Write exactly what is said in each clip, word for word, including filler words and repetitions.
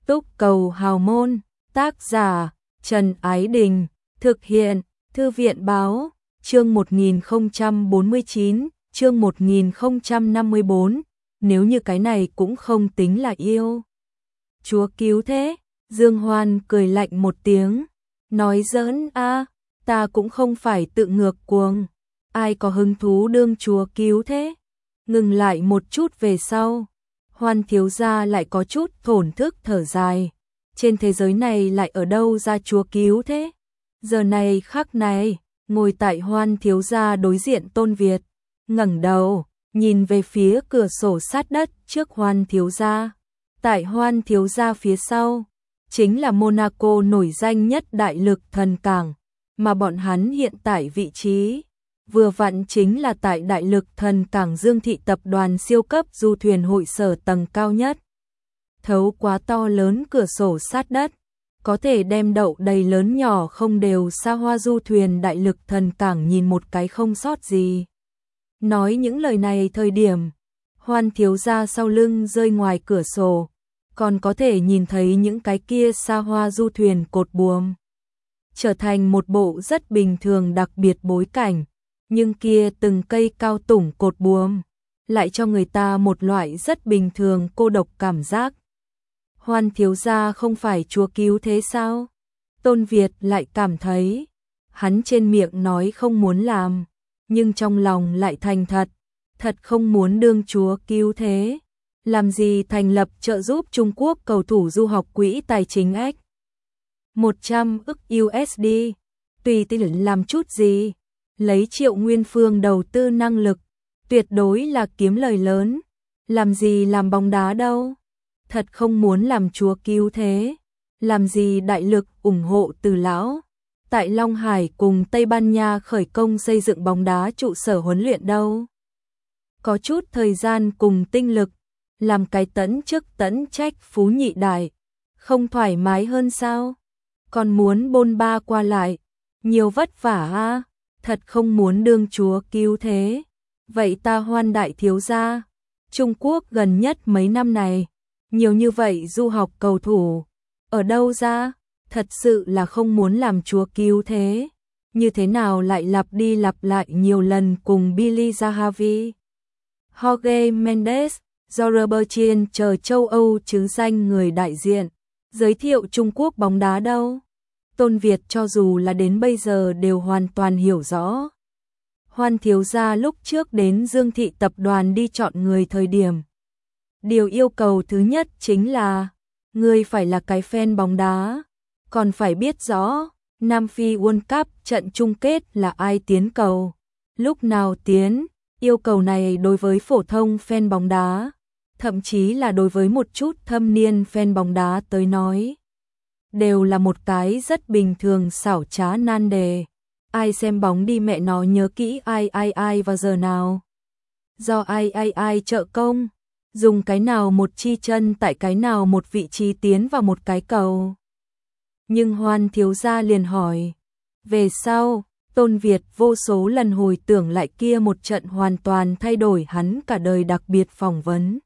Túc cầu hào môn, tác giả Trần Ái Đình, thực hiện Thư viện Báo, chương một nghìn không trăm bốn mươi chín, chương một nghìn không trăm năm mươi bốn, nếu như cái này cũng không tính là yêu. Chúa cứu thế, Dương Hoan cười lạnh một tiếng, nói giỡn a, ta cũng không phải tự ngược cuồng, ai có hứng thú đương chúa cứu thế. Ngừng lại một chút về sau, Hoan thiếu gia lại có chút thổn thức thở dài, trên thế giới này lại ở đâu ra chúa cứu thế. Giờ này khắc này, ngồi tại Hoan thiếu gia đối diện Tôn Việt, ngẩng đầu, nhìn về phía cửa sổ sát đất trước Hoan thiếu gia. Tại Hoan thiếu gia phía sau, chính là Monaco nổi danh nhất đại lực thần cảng, mà bọn hắn hiện tại vị trí vừa vặn chính là tại đại lực thần cảng Dương Thị tập đoàn siêu cấp du thuyền hội sở tầng cao nhất. Thấu quá to lớn cửa sổ sát đất, có thể đem đậu đầy lớn nhỏ không đều xa hoa du thuyền đại lực thần cảng nhìn một cái không sót gì. Nói những lời này thời điểm, Hoan thiếu gia sau lưng rơi ngoài cửa sổ, còn có thể nhìn thấy những cái kia xa hoa du thuyền cột buồm, trở thành một bộ rất bình thường đặc biệt bối cảnh, nhưng kia từng cây cao tủng cột buồm lại cho người ta một loại rất bình thường cô độc cảm giác. Hoan thiếu gia không phải chúa cứu thế sao? Tôn Việt lại cảm thấy, hắn trên miệng nói không muốn làm, nhưng trong lòng lại thành thật, thật không muốn đương chúa cứu thế. Làm gì thành lập trợ giúp Trung Quốc cầu thủ du học quỹ tài chính X một trăm ức u ét đê, tùy tiện làm chút gì, lấy Triệu Nguyên Phương đầu tư năng lực, tuyệt đối là kiếm lời lớn, làm gì làm bóng đá đâu, thật không muốn làm chúa cứu thế, làm gì đại lực ủng hộ Từ lão, tại Long Hải cùng Tây Ban Nha khởi công xây dựng bóng đá trụ sở huấn luyện đâu. Có chút thời gian cùng tinh lực, làm cái tẫn chức tẫn trách phú nhị đại, không thoải mái hơn sao? Còn muốn bôn ba qua lại, nhiều vất vả ha, thật không muốn đương chúa cứu thế. Vậy ta Hoan đại thiếu gia, Trung Quốc gần nhất mấy năm này, nhiều như vậy du học cầu thủ, ở đâu ra? Thật sự là không muốn làm chúa cứu thế. Như thế nào lại lặp đi lặp lại nhiều lần cùng Billy Zahavi, Jorge Mendes, do Bertrand chờ châu Âu chứ danh người đại diện, giới thiệu Trung Quốc bóng đá đâu. Tôn Việt cho dù là đến bây giờ đều hoàn toàn hiểu rõ. Hoan thiếu gia lúc trước đến Dương Thị tập đoàn đi chọn người thời điểm, điều yêu cầu thứ nhất chính là, người phải là cái fan bóng đá, còn phải biết rõ, Nam Phi World Cup trận chung kết là ai tiến cầu, lúc nào tiến. Yêu cầu này đối với phổ thông fan bóng đá, thậm chí là đối với một chút thâm niên fan bóng đá tới nói, đều là một cái rất bình thường xảo trá nan đề. Ai xem bóng đi mẹ nó nhớ kỹ ai ai ai vào giờ nào, do ai ai ai trợ công, dùng cái nào một chi chân tại cái nào một vị trí tiến vào một cái cầu. Nhưng Hoan thiếu gia liền hỏi, về sau Tôn Việt vô số lần hồi tưởng lại kia một trận hoàn toàn thay đổi hắn cả đời đặc biệt phỏng vấn.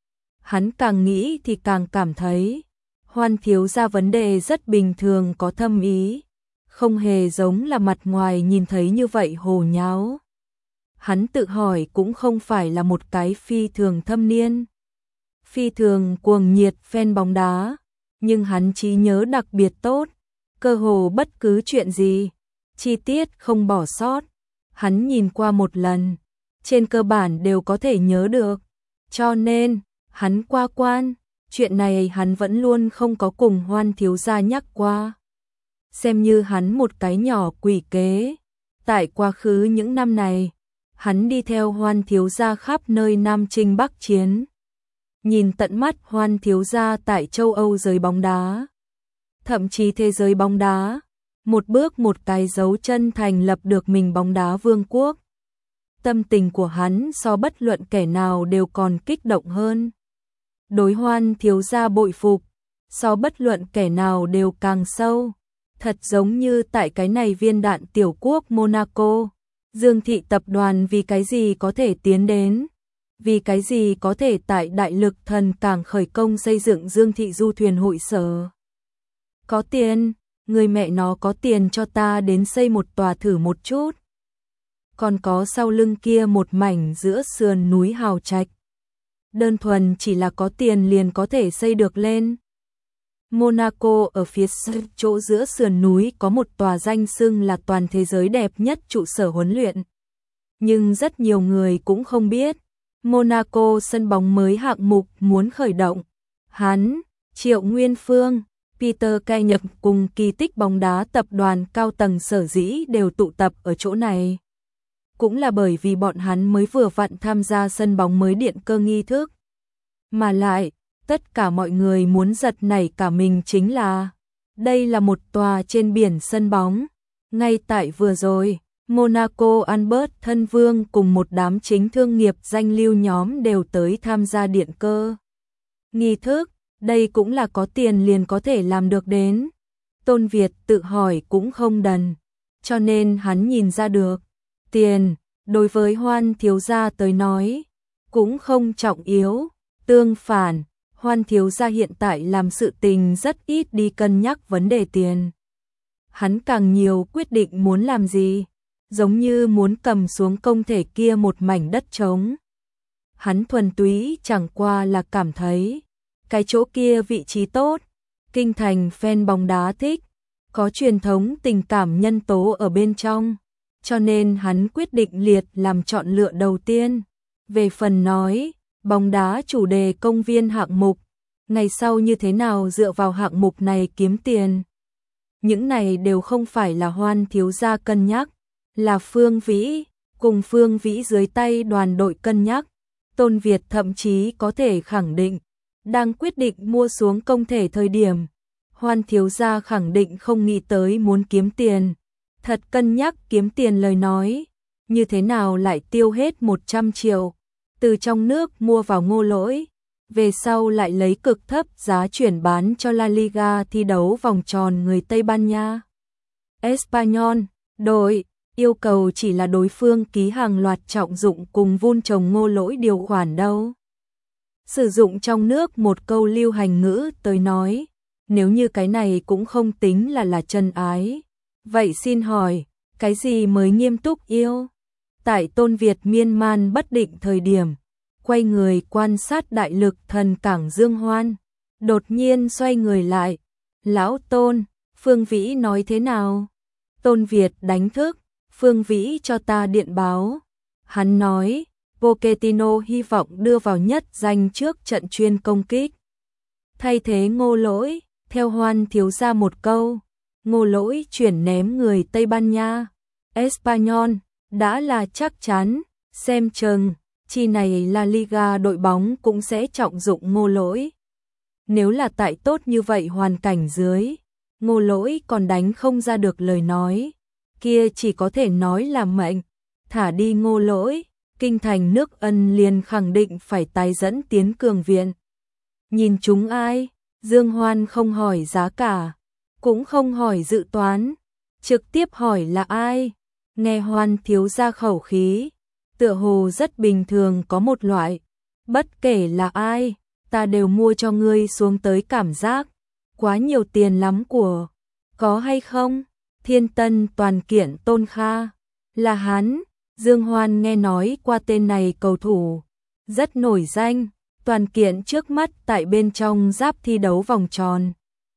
Hắn càng nghĩ thì càng cảm thấy, Hoan thiếu gia vấn đề rất bình thường có thâm ý, không hề giống là mặt ngoài nhìn thấy như vậy hồ nháo. Hắn tự hỏi cũng không phải là một cái phi thường thâm niên, phi thường cuồng nhiệt fan bóng đá, nhưng hắn trí nhớ đặc biệt tốt, cơ hồ bất cứ chuyện gì, chi tiết không bỏ sót, hắn nhìn qua một lần, trên cơ bản đều có thể nhớ được, cho nên, hắn qua quan, chuyện này hắn vẫn luôn không có cùng Hoan thiếu gia nhắc qua. Xem như hắn một cái nhỏ quỷ kế, tại quá khứ những năm này, hắn đi theo Hoan thiếu gia khắp nơi Nam Chinh Bắc Chiến, nhìn tận mắt Hoan thiếu gia tại châu Âu giới bóng đá, thậm chí thế giới bóng đá, một bước một cái dấu chân thành lập được mình bóng đá vương quốc. Tâm tình của hắn so bất luận kẻ nào đều còn kích động hơn. Đối Hoan thiếu gia bội phục, so bất luận kẻ nào đều càng sâu. Thật giống như tại cái này viên đạn tiểu quốc Monaco, Dương Thị tập đoàn vì cái gì có thể tiến đến. vì cái gì có thể tại Đại Lực Thần Cảng khởi công xây dựng Dương Thị Du thuyền hội sở. Có tiền, người mẹ nó có tiền cho ta đến xây một tòa thử một chút. Còn có sau lưng kia một mảnh giữa sườn núi hào trạch. Đơn thuần chỉ là có tiền liền có thể xây được lên. Monaco ở phía chỗ giữa sườn núi có một tòa danh xưng là toàn thế giới đẹp nhất trụ sở huấn luyện. Nhưng rất nhiều người cũng không biết, Monaco sân bóng mới hạng mục muốn khởi động. Hắn, Triệu Nguyên Phương, Peter Cai nhập cùng kỳ tích bóng đá tập đoàn cao tầng sở dĩ đều tụ tập ở chỗ này. Cũng là bởi vì bọn hắn mới vừa vặn tham gia sân bóng mới điện cơ nghi thức. Mà lại, tất cả mọi người muốn giật nảy cả mình chính là đây là một tòa trên biển sân bóng. Ngay tại vừa rồi, Monaco Albert Thân Vương cùng một đám chính thương nghiệp danh lưu nhóm đều tới tham gia điện cơ nghi thức, đây cũng là có tiền liền có thể làm được đến. Tôn Việt tự hỏi cũng không đần, cho nên hắn nhìn ra được, tiền, đối với Hoan thiếu gia tới nói, cũng không trọng yếu, tương phản, Hoan thiếu gia hiện tại làm sự tình rất ít đi cân nhắc vấn đề tiền. Hắn càng nhiều quyết định muốn làm gì, giống như muốn cầm xuống công thể kia một mảnh đất trống. Hắn thuần túy chẳng qua là cảm thấy, cái chỗ kia vị trí tốt, kinh thành fan bóng đá thích, có truyền thống tình cảm nhân tố ở bên trong, cho nên hắn quyết định liệt làm chọn lựa đầu tiên. Về phần nói, bóng đá chủ đề công viên hạng mục, ngày sau như thế nào dựa vào hạng mục này kiếm tiền. Những này đều không phải là Hoan thiếu gia cân nhắc, là Phương Vĩ, cùng Phương Vĩ dưới tay đoàn đội cân nhắc. Tôn Việt thậm chí có thể khẳng định, đang quyết định mua xuống công thể thời điểm, Hoan thiếu gia khẳng định không nghĩ tới muốn kiếm tiền. Thật cân nhắc kiếm tiền lời nói, như thế nào lại tiêu hết một trăm triệu, từ trong nước mua vào Ngô Lỗi, về sau lại lấy cực thấp giá chuyển bán cho La Liga thi đấu vòng tròn người Tây Ban Nha. Espanyol, đội, yêu cầu chỉ là đối phương ký hàng loạt trọng dụng cùng vun trồng Ngô Lỗi điều khoản đâu. Sử dụng trong nước một câu lưu hành ngữ tới nói, nếu như cái này cũng không tính là là chân ái. Vậy xin hỏi, cái gì mới nghiêm túc yêu? Tại Tôn Việt miên man bất định thời điểm, quay người quan sát Đại Lực Thần Cảng Dương Hoan, đột nhiên xoay người lại. Lão Tôn, Phương Vĩ nói thế nào? Tôn Việt đánh thức, Phương Vĩ cho ta điện báo. Hắn nói, Pochettino hy vọng đưa vào nhất danh trước trận chuyên công kích. Thay thế Ngô Lỗi, theo Hoan thiếu gia một câu. Ngô Lỗi chuyển ném người Tây Ban Nha, Espanyol, đã là chắc chắn, xem chừng, chi này La Liga đội bóng cũng sẽ trọng dụng Ngô Lỗi. Nếu là tại tốt như vậy hoàn cảnh dưới, Ngô Lỗi còn đánh không ra được lời nói, kia chỉ có thể nói là mệnh, thả đi Ngô Lỗi, kinh thành nước Ân liền khẳng định phải tái dẫn tiến cường viện. Nhìn chúng ai, Dương Hoan không hỏi giá cả, cũng không hỏi dự toán, trực tiếp hỏi là ai. Nghe Hoan thiếu gia khẩu khí, tựa hồ rất bình thường, có một loại, bất kể là ai, ta đều mua cho ngươi xuống tới cảm giác, quá nhiều tiền lắm của, có hay không? Thiên Tân Toàn Kiện Tôn Kha, là hắn. Dương Hoan nghe nói qua tên này cầu thủ, rất nổi danh, Toàn Kiện trước mắt tại bên trong giáp thi đấu vòng tròn.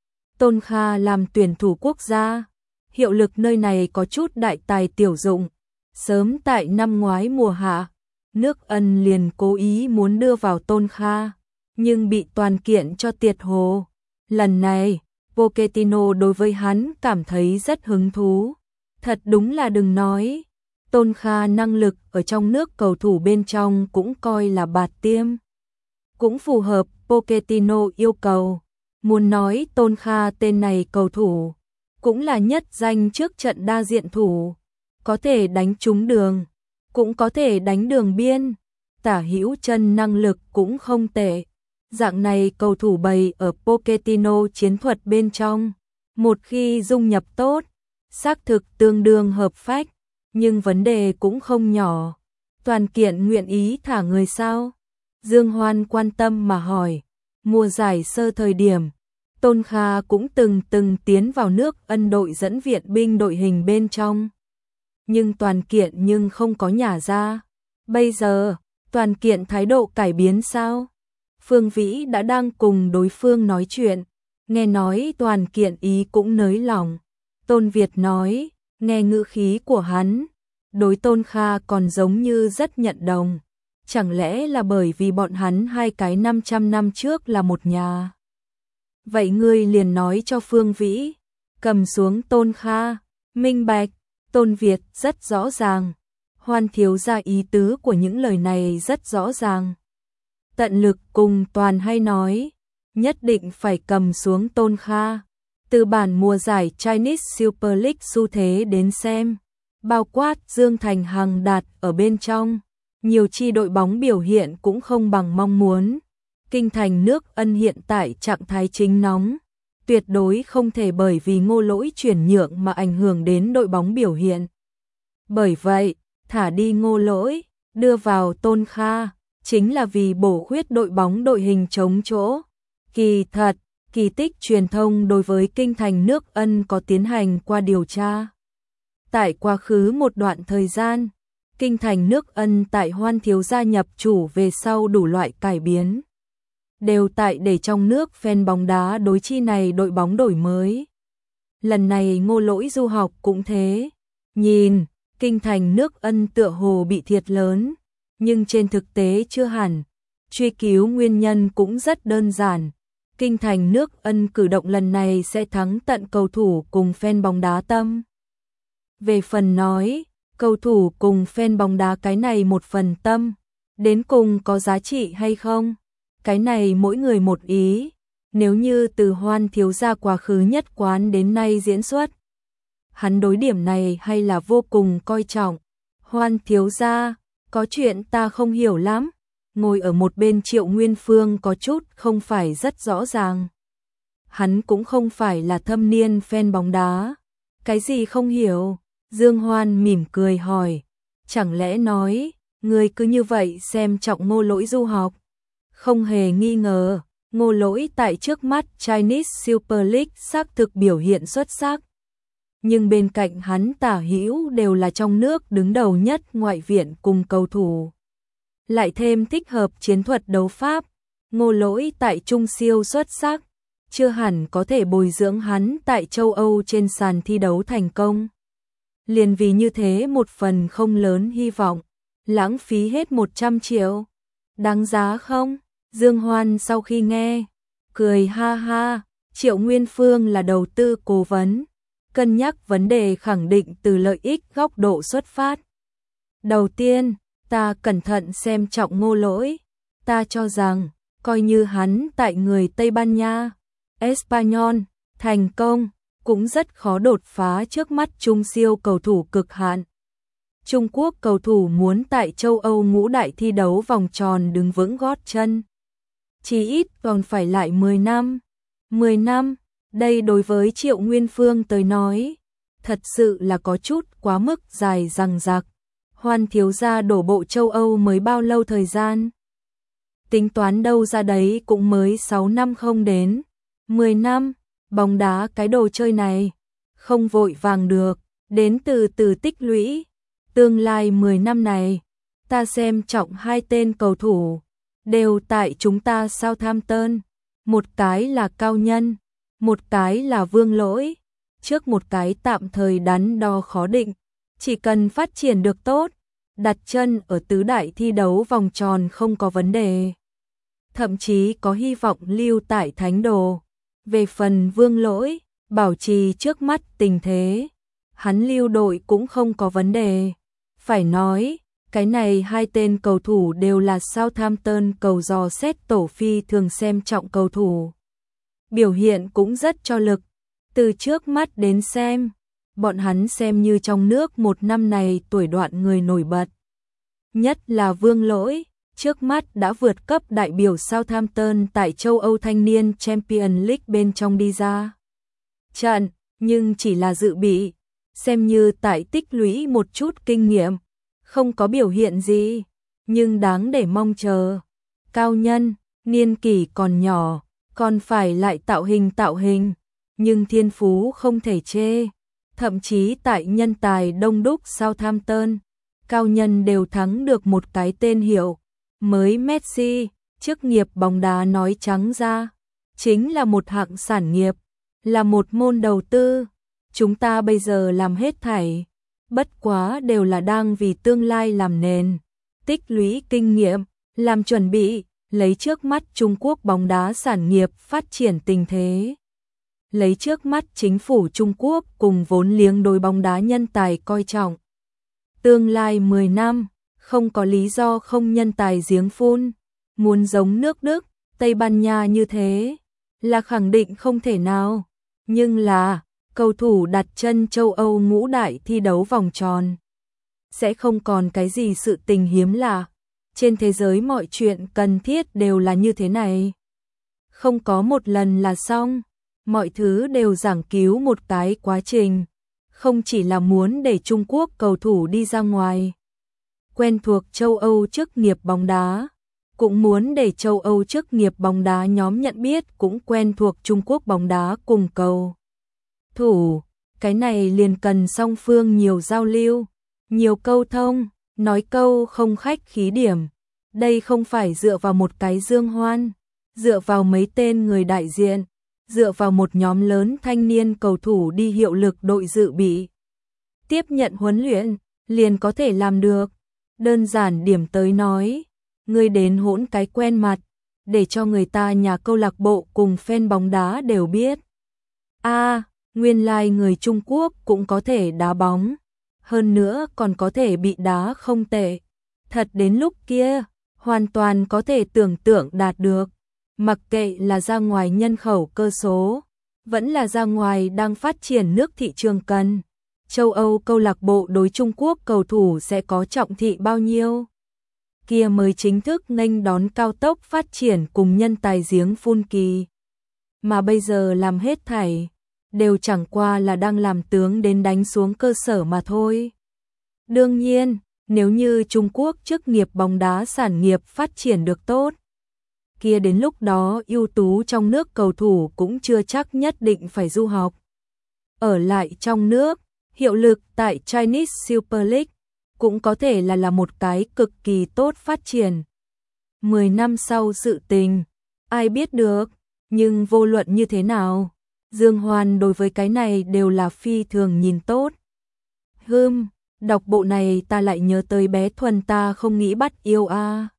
Tôn Kha làm tuyển thủ quốc gia, hiệu lực nơi này có chút đại tài tiểu dụng. Sớm tại năm ngoái mùa hạ, nước Ân liền cố ý muốn đưa vào Tôn Kha, nhưng bị Toàn Kiện cho tiệt hồ. Lần này, Pochettino đối với hắn cảm thấy rất hứng thú. Thật đúng là đừng nói, Tôn Kha năng lực ở trong nước cầu thủ bên trong cũng coi là bạt tiêm. Cũng phù hợp Pochettino yêu cầu. Muốn nói Tôn Kha tên này cầu thủ, cũng là nhất danh trước trận đa diện thủ, có thể đánh trúng đường, cũng có thể đánh đường biên, tả hữu chân năng lực cũng không tệ. Dạng này cầu thủ bày ở Pochettino chiến thuật bên trong, một khi dung nhập tốt, xác thực tương đương hợp phách, nhưng vấn đề cũng không nhỏ. Toàn Kiện nguyện ý thả người sao? Dương Hoan quan tâm mà hỏi. Mùa giải sơ thời điểm, Tôn Kha cũng từng từng tiến vào nước Ân đội dẫn viện binh đội hình bên trong. Nhưng Toàn Kiện nhưng không có nhả ra. Bây giờ, Toàn Kiện thái độ cải biến sao? Phương Vĩ đã đang cùng đối phương nói chuyện, nghe nói Toàn Kiện ý cũng nới lòng. Tôn Việt nói, nghe ngữ khí của hắn, đối Tôn Kha còn giống như rất nhận đồng. Chẳng lẽ là bởi vì bọn hắn hai cái năm trăm năm trước là một nhà? Vậy ngươi liền nói cho Phương Vĩ, cầm xuống Tôn Kha, minh bạch. Tôn Việt rất rõ ràng, Hoan thiếu gia ý tứ của những lời này rất rõ ràng. Tận lực cùng Toàn hay nói, nhất định phải cầm xuống Tôn Kha. Từ bản mùa giải Chinese Super League xu thế đến xem, bao quát Dương Thành Hằng đạt ở bên trong, nhiều chi đội bóng biểu hiện cũng không bằng mong muốn. Kinh thành nước Ân hiện tại trạng thái chính nóng, tuyệt đối không thể bởi vì Ngô Lỗi chuyển nhượng mà ảnh hưởng đến đội bóng biểu hiện. Bởi vậy, thả đi Ngô Lỗi, đưa vào Tôn Kha, chính là vì bổ khuyết đội bóng đội hình chống chỗ. Kỳ thật, kỳ tích truyền thông đối với kinh thành nước Ân có tiến hành qua điều tra. Tại quá khứ một đoạn thời gian, kinh thành nước Ân tại Hoan thiếu gia nhập chủ về sau đủ loại cải biến, đều tại để trong nước fan bóng đá đối chi này đội bóng đổi mới. Lần này Ngô Lỗi du học cũng thế, nhìn, kinh thành nước Ân tựa hồ bị thiệt lớn, nhưng trên thực tế chưa hẳn, truy cứu nguyên nhân cũng rất đơn giản. Kinh thành nước Ân cử động lần này sẽ thắng tận cầu thủ cùng fan bóng đá tâm. Về phần nói, cầu thủ cùng fan bóng đá cái này một phần tâm, đến cùng có giá trị hay không? Cái này mỗi người một ý, nếu như từ Hoan thiếu gia quá khứ nhất quán đến nay diễn xuất, hắn đối điểm này hay là vô cùng coi trọng. Hoan thiếu gia, có chuyện ta không hiểu lắm. Ngồi ở một bên Triệu Nguyên Phương có chút không phải rất rõ ràng. Hắn cũng không phải là thâm niên fan bóng đá. Cái gì không hiểu? Dương Hoan mỉm cười hỏi. Chẳng lẽ nói, người cứ như vậy xem trọng Ngô Lỗi du học? Không hề nghi ngờ, Ngô Lỗi tại trước mắt Chinese Super League xác thực biểu hiện xuất sắc. Nhưng bên cạnh hắn tả hữu đều là trong nước đứng đầu nhất ngoại viện cùng cầu thủ. Lại thêm thích hợp chiến thuật đấu pháp, Ngô Lỗi tại trung siêu xuất sắc, chưa hẳn có thể bồi dưỡng hắn tại châu Âu trên sàn thi đấu thành công. Liền vì như thế một phần không lớn hy vọng, lãng phí hết một trăm triệu. Đáng giá không? Dương Hoan sau khi nghe, cười ha ha, Triệu Nguyên Phương là đầu tư cố vấn, cân nhắc vấn đề khẳng định từ lợi ích góc độ xuất phát. Đầu tiên, ta cẩn thận xem trọng Ngô Lỗi, ta cho rằng, coi như hắn tại người Tây Ban Nha, Espanyol, thành công, cũng rất khó đột phá trước mắt trung siêu cầu thủ cực hạn. Trung Quốc cầu thủ muốn tại châu Âu ngũ đại thi đấu vòng tròn đứng vững gót chân, chỉ ít còn phải lại mười năm. mười năm, đây đối với Triệu Nguyên Phương tới nói, thật sự là có chút quá mức dài dằng dặc. Hoan thiếu gia đổ bộ châu Âu mới bao lâu thời gian? Tính toán đâu ra đấy cũng mới sáu năm không đến. mười năm, bóng đá cái đồ chơi này, không vội vàng được, đến từ từ tích lũy. Tương lai mười năm này, ta xem trọng hai tên cầu thủ, đều tại chúng ta Southampton. Một cái là Cao Nhân, một cái là Vương Lỗi. Trước một cái tạm thời đắn đo khó định, chỉ cần phát triển được tốt, đặt chân ở tứ đại thi đấu vòng tròn không có vấn đề. Thậm chí có hy vọng lưu tại Thánh Đồ. Về phần Vương Lỗi, bảo trì trước mắt tình thế, hắn lưu đội cũng không có vấn đề. Phải nói, cái này hai tên cầu thủ đều là Southampton cầu dò xét tổ phi thường xem trọng cầu thủ. Biểu hiện cũng rất cho lực. Từ trước mắt đến xem, bọn hắn xem như trong nước một năm này tuổi đoạn người nổi bật. Nhất là Vương Lỗi, trước mắt đã vượt cấp đại biểu Southampton tại châu Âu thanh niên Champions League bên trong đi ra trận, nhưng chỉ là dự bị, xem như tại tích lũy một chút kinh nghiệm, không có biểu hiện gì, nhưng đáng để mong chờ. Cao Nhân, niên kỷ còn nhỏ, còn phải lại tạo hình tạo hình, nhưng thiên phú không thể chê. Thậm chí tại nhân tài đông đúc Southampton, Cao Nhân đều thắng được một cái tên hiệu mới Messi. Chức nghiệp bóng đá nói trắng ra, chính là một hạng sản nghiệp, là một môn đầu tư. Chúng ta bây giờ làm hết thảy, bất quá đều là đang vì tương lai làm nền, tích lũy kinh nghiệm, làm chuẩn bị, lấy trước mắt Trung Quốc bóng đá sản nghiệp phát triển tình thế. Lấy trước mắt chính phủ Trung Quốc cùng vốn liếng đối bóng đá nhân tài coi trọng. Tương lai mười năm, không có lý do không nhân tài giếng phun, muốn giống nước Đức, Tây Ban Nha như thế, là khẳng định không thể nào. Nhưng là, cầu thủ đặt chân châu Âu ngũ đại thi đấu vòng tròn, sẽ không còn cái gì sự tình hiếm lạ. Trên thế giới mọi chuyện cần thiết đều là như thế này. Không có một lần là xong, mọi thứ đều giảng cứu một cái quá trình, không chỉ là muốn để Trung Quốc cầu thủ đi ra ngoài, quen thuộc châu Âu chức nghiệp bóng đá, cũng muốn để châu Âu chức nghiệp bóng đá nhóm nhận biết cũng quen thuộc Trung Quốc bóng đá cùng cầu thủ. Cái này liền cần song phương nhiều giao lưu, nhiều câu thông, nói câu không khách khí điểm. Đây không phải dựa vào một cái Dương Hoan, dựa vào mấy tên người đại diện, dựa vào một nhóm lớn thanh niên cầu thủ đi hiệu lực đội dự bị, tiếp nhận huấn luyện, liền có thể làm được. Đơn giản điểm tới nói, ngươi đến hỗn cái quen mặt, để cho người ta nhà câu lạc bộ cùng fan bóng đá đều biết. A, à, nguyên lai like người Trung Quốc cũng có thể đá bóng, hơn nữa còn có thể bị đá không tệ. Thật đến lúc kia, hoàn toàn có thể tưởng tượng đạt được. Mặc kệ là ra ngoài nhân khẩu cơ số, vẫn là ra ngoài đang phát triển nước thị trường cần, châu Âu câu lạc bộ đối Trung Quốc cầu thủ sẽ có trọng thị bao nhiêu. Kia mới chính thức nghênh đón cao tốc phát triển cùng nhân tài giếng phun kỳ. Mà bây giờ làm hết thảy, đều chẳng qua là đang làm tướng đến đánh xuống cơ sở mà thôi. Đương nhiên, nếu như Trung Quốc chức nghiệp bóng đá sản nghiệp phát triển được tốt, kia đến lúc đó ưu tú trong nước cầu thủ cũng chưa chắc nhất định phải du học. Ở lại trong nước, hiệu lực tại Chinese Super League, cũng có thể là là một cái cực kỳ tốt phát triển. Mười năm sau sự tình, ai biết được, nhưng vô luận như thế nào, Dương Hoan đối với cái này đều là phi thường nhìn tốt. Hừm, đọc bộ này ta lại nhớ tới bé Thuần ta không nghĩ bắt yêu a. À.